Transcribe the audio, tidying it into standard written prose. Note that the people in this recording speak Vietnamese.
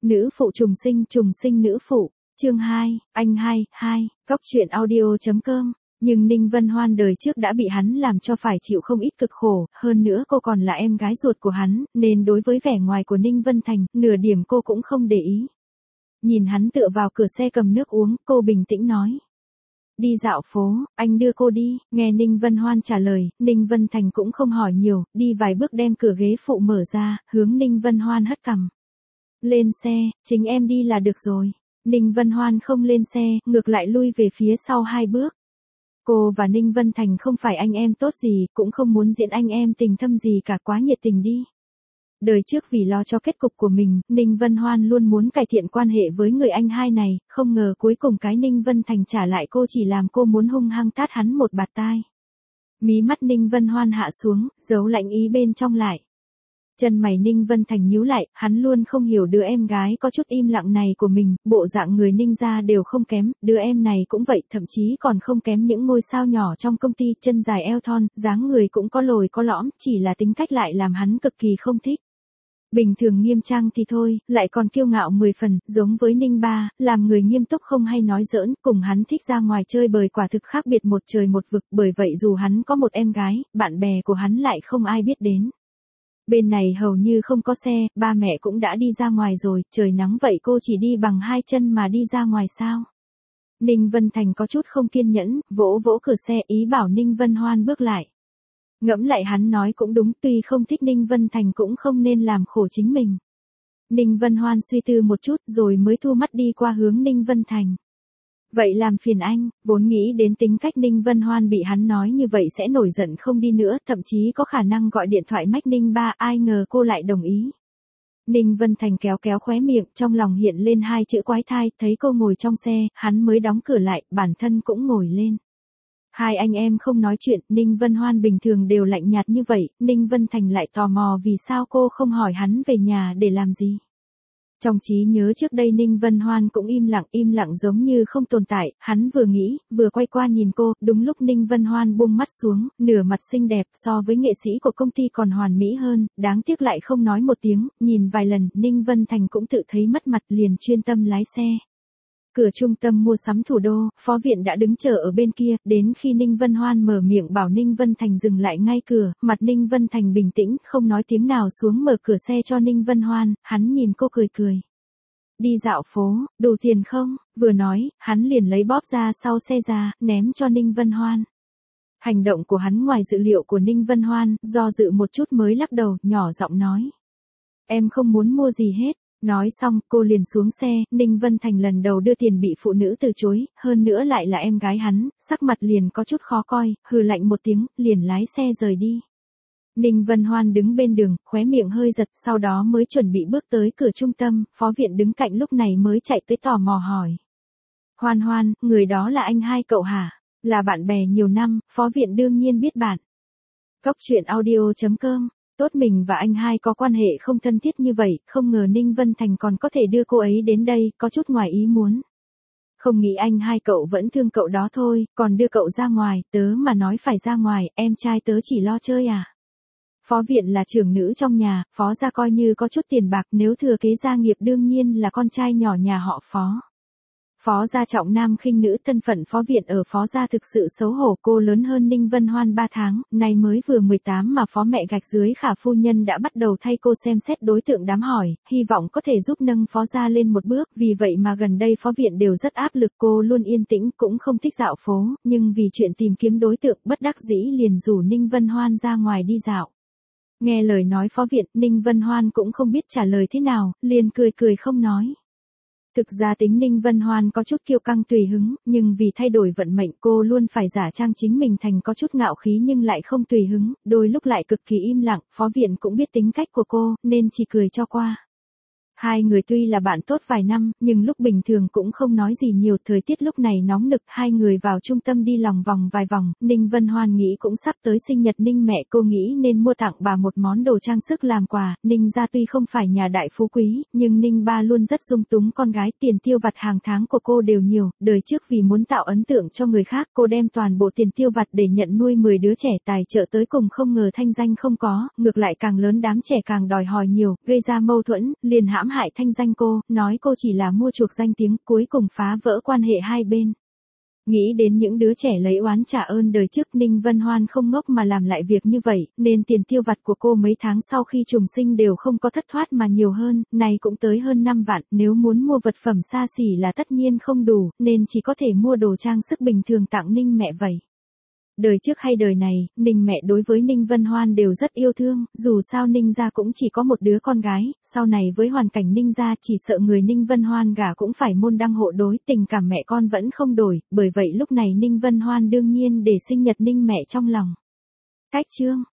Nữ phụ trùng sinh nữ phụ, chương 2, anh 2, Cóc truyện audio.com. Nhưng Ninh Vân Hoan đời trước đã bị hắn làm cho phải chịu không ít cực khổ, hơn nữa cô còn là em gái ruột của hắn, nên đối với vẻ ngoài của Ninh Vân Thành, nửa điểm cô cũng không để ý. Nhìn hắn tựa vào cửa xe cầm nước uống, cô bình tĩnh nói. Đi dạo phố, anh đưa cô đi, nghe Ninh Vân Hoan trả lời, Ninh Vân Thành cũng không hỏi nhiều, đi vài bước đem cửa ghế phụ mở ra, hướng Ninh Vân Hoan hất cằm. Lên xe, chính em đi là được rồi. Ninh Vân Hoan không lên xe, ngược lại lui về phía sau 2 bước. Cô và Ninh Vân Thành không phải anh em tốt gì, cũng không muốn diễn anh em tình thâm gì cả, quá nhiệt tình đi. Đời trước vì lo cho kết cục của mình, Ninh Vân Hoan luôn muốn cải thiện quan hệ với người anh hai này, không ngờ cuối cùng cái Ninh Vân Thành trả lại cô chỉ làm cô muốn hung hăng tát hắn một bạt tai. Mí mắt Ninh Vân Hoan hạ xuống, giấu lạnh ý bên trong lại. Chân mày Ninh Vân Thành nhíu lại, hắn luôn không hiểu đứa em gái có chút im lặng này của mình, bộ dạng người Ninh gia đều không kém, đứa em này cũng vậy, thậm chí còn không kém những ngôi sao nhỏ trong công ty, chân dài eo thon, dáng người cũng có lồi có lõm, chỉ là tính cách lại làm hắn cực kỳ không thích. Bình thường nghiêm trang thì thôi, lại còn kiêu ngạo 10 phần, giống với Ninh ba, làm người nghiêm túc không hay nói giỡn, cùng hắn thích ra ngoài chơi bời quả thực khác biệt một trời một vực, bởi vậy dù hắn có một em gái, bạn bè của hắn lại không ai biết đến. Bên này hầu như không có xe, ba mẹ cũng đã đi ra ngoài rồi, trời nắng vậy cô chỉ đi bằng 2 chân mà đi ra ngoài sao? Ninh Vân Thành có chút không kiên nhẫn, vỗ vỗ cửa xe ý bảo Ninh Vân Hoan bước lại. Ngẫm lại hắn nói cũng đúng, tuy không thích Ninh Vân Thành cũng không nên làm khổ chính mình. Ninh Vân Hoan suy tư một chút rồi mới thu mắt đi qua hướng Ninh Vân Thành. Vậy làm phiền anh, vốn nghĩ đến tính cách Ninh Vân Hoan bị hắn nói như vậy sẽ nổi giận không đi nữa, thậm chí có khả năng gọi điện thoại mách Ninh ba, ai ngờ cô lại đồng ý. Ninh Vân Thành kéo kéo khóe miệng, trong lòng hiện lên 2 chữ quái thai, thấy cô ngồi trong xe, hắn mới đóng cửa lại, bản thân cũng ngồi lên. Hai anh em không nói chuyện, Ninh Vân Hoan bình thường đều lạnh nhạt như vậy, Ninh Vân Thành lại tò mò vì sao cô không hỏi hắn về nhà để làm gì. Trong trí nhớ trước đây Ninh Vân Hoan cũng im lặng giống như không tồn tại, hắn vừa nghĩ, vừa quay qua nhìn cô, đúng lúc Ninh Vân Hoan buông mắt xuống, nửa mặt xinh đẹp so với nghệ sĩ của công ty còn hoàn mỹ hơn, đáng tiếc lại không nói một tiếng, nhìn vài lần, Ninh Vân Thành cũng tự thấy mất mặt liền chuyên tâm lái xe. Cửa trung tâm mua sắm thủ đô, phó viện đã đứng chờ ở bên kia, đến khi Ninh Vân Hoan mở miệng bảo Ninh Vân Thành dừng lại ngay cửa, mặt Ninh Vân Thành bình tĩnh, không nói tiếng nào xuống mở cửa xe cho Ninh Vân Hoan, hắn nhìn cô cười cười. Đi dạo phố, đủ tiền không? Vừa nói, hắn liền lấy bóp ra sau xe ra, ném cho Ninh Vân Hoan. Hành động của hắn ngoài dự liệu của Ninh Vân Hoan, do dự một chút mới lắc đầu, nhỏ giọng nói. Em không muốn mua gì hết. Nói xong, cô liền xuống xe, Ninh Vân Thành lần đầu đưa tiền bị phụ nữ từ chối, hơn nữa lại là em gái hắn, sắc mặt liền có chút khó coi, hừ lạnh một tiếng, liền lái xe rời đi. Ninh Vân Hoan đứng bên đường, khóe miệng hơi giật, sau đó mới chuẩn bị bước tới cửa trung tâm, phó viện đứng cạnh lúc này mới chạy tới tò mò hỏi. Hoan Hoan, người đó là anh hai cậu hả? Là bạn bè nhiều năm, phó viện đương nhiên biết bạn. Cóc truyện audio.com. Tốt mình và anh hai có quan hệ không thân thiết như vậy, không ngờ Ninh Vân Thành còn có thể đưa cô ấy đến đây, có chút ngoài ý muốn. Không nghĩ anh hai cậu vẫn thương cậu đó thôi, còn đưa cậu ra ngoài, tớ mà nói phải ra ngoài, em trai tớ chỉ lo chơi à. Phó viện là trưởng nữ trong nhà, phó gia coi như có chút tiền bạc, nếu thừa kế gia nghiệp đương nhiên là con trai nhỏ nhà họ phó. Phó gia trọng nam khinh nữ, thân phận phó viện ở phó gia thực sự xấu hổ, cô lớn hơn Ninh Vân Hoan 3 tháng, nay mới vừa 18 mà phó mẹ gạch dưới Khả phu nhân đã bắt đầu thay cô xem xét đối tượng đám hỏi, hy vọng có thể giúp nâng phó gia lên một bước, vì vậy mà gần đây phó viện đều rất áp lực, cô luôn yên tĩnh, cũng không thích dạo phố, nhưng vì chuyện tìm kiếm đối tượng bất đắc dĩ liền rủ Ninh Vân Hoan ra ngoài đi dạo. Nghe lời nói phó viện, Ninh Vân Hoan cũng không biết trả lời thế nào, liền cười không nói. Thực ra tính Ninh Vân Hoan có chút kiêu căng tùy hứng, nhưng vì thay đổi vận mệnh cô luôn phải giả trang chính mình thành có chút ngạo khí nhưng lại không tùy hứng, đôi lúc lại cực kỳ im lặng, phó viện cũng biết tính cách của cô, nên chỉ cười cho qua. Hai người tuy là bạn tốt vài năm, nhưng lúc bình thường cũng không nói gì nhiều, thời tiết lúc này nóng nực, hai người vào trung tâm đi lòng vòng vài vòng, Ninh Vân Hoan nghĩ cũng sắp tới sinh nhật Ninh mẹ, cô nghĩ nên mua tặng bà một món đồ trang sức làm quà, Ninh gia tuy không phải nhà đại phú quý, nhưng Ninh ba luôn rất dung túng con gái, tiền tiêu vặt hàng tháng của cô đều nhiều, đời trước vì muốn tạo ấn tượng cho người khác, cô đem toàn bộ tiền tiêu vặt để nhận nuôi 10 đứa trẻ tài trợ tới cùng không ngờ thanh danh không có, ngược lại càng lớn đám trẻ càng đòi hỏi nhiều, gây ra mâu thuẫn, liền hãm hãm hại thanh danh cô, nói cô chỉ là mua chuộc danh tiếng, cuối cùng phá vỡ quan hệ hai bên. Nghĩ đến những đứa trẻ lấy oán trả ơn đời trước, Ninh Vân Hoan không ngốc mà làm lại việc như vậy, nên tiền tiêu vặt của cô mấy tháng sau khi trùng sinh đều không có thất thoát mà nhiều hơn, này cũng tới hơn 5 vạn, nếu muốn mua vật phẩm xa xỉ là tất nhiên không đủ, nên chỉ có thể mua đồ trang sức bình thường tặng Ninh mẹ vậy. Đời trước hay đời này, Ninh mẹ đối với Ninh Vân Hoan đều rất yêu thương, dù sao Ninh gia cũng chỉ có một đứa con gái, sau này với hoàn cảnh Ninh gia chỉ sợ người Ninh Vân Hoan gả cũng phải môn đăng hộ đối, tình cảm mẹ con vẫn không đổi, bởi vậy lúc này Ninh Vân Hoan đương nhiên để sinh nhật Ninh mẹ trong lòng. Cách chương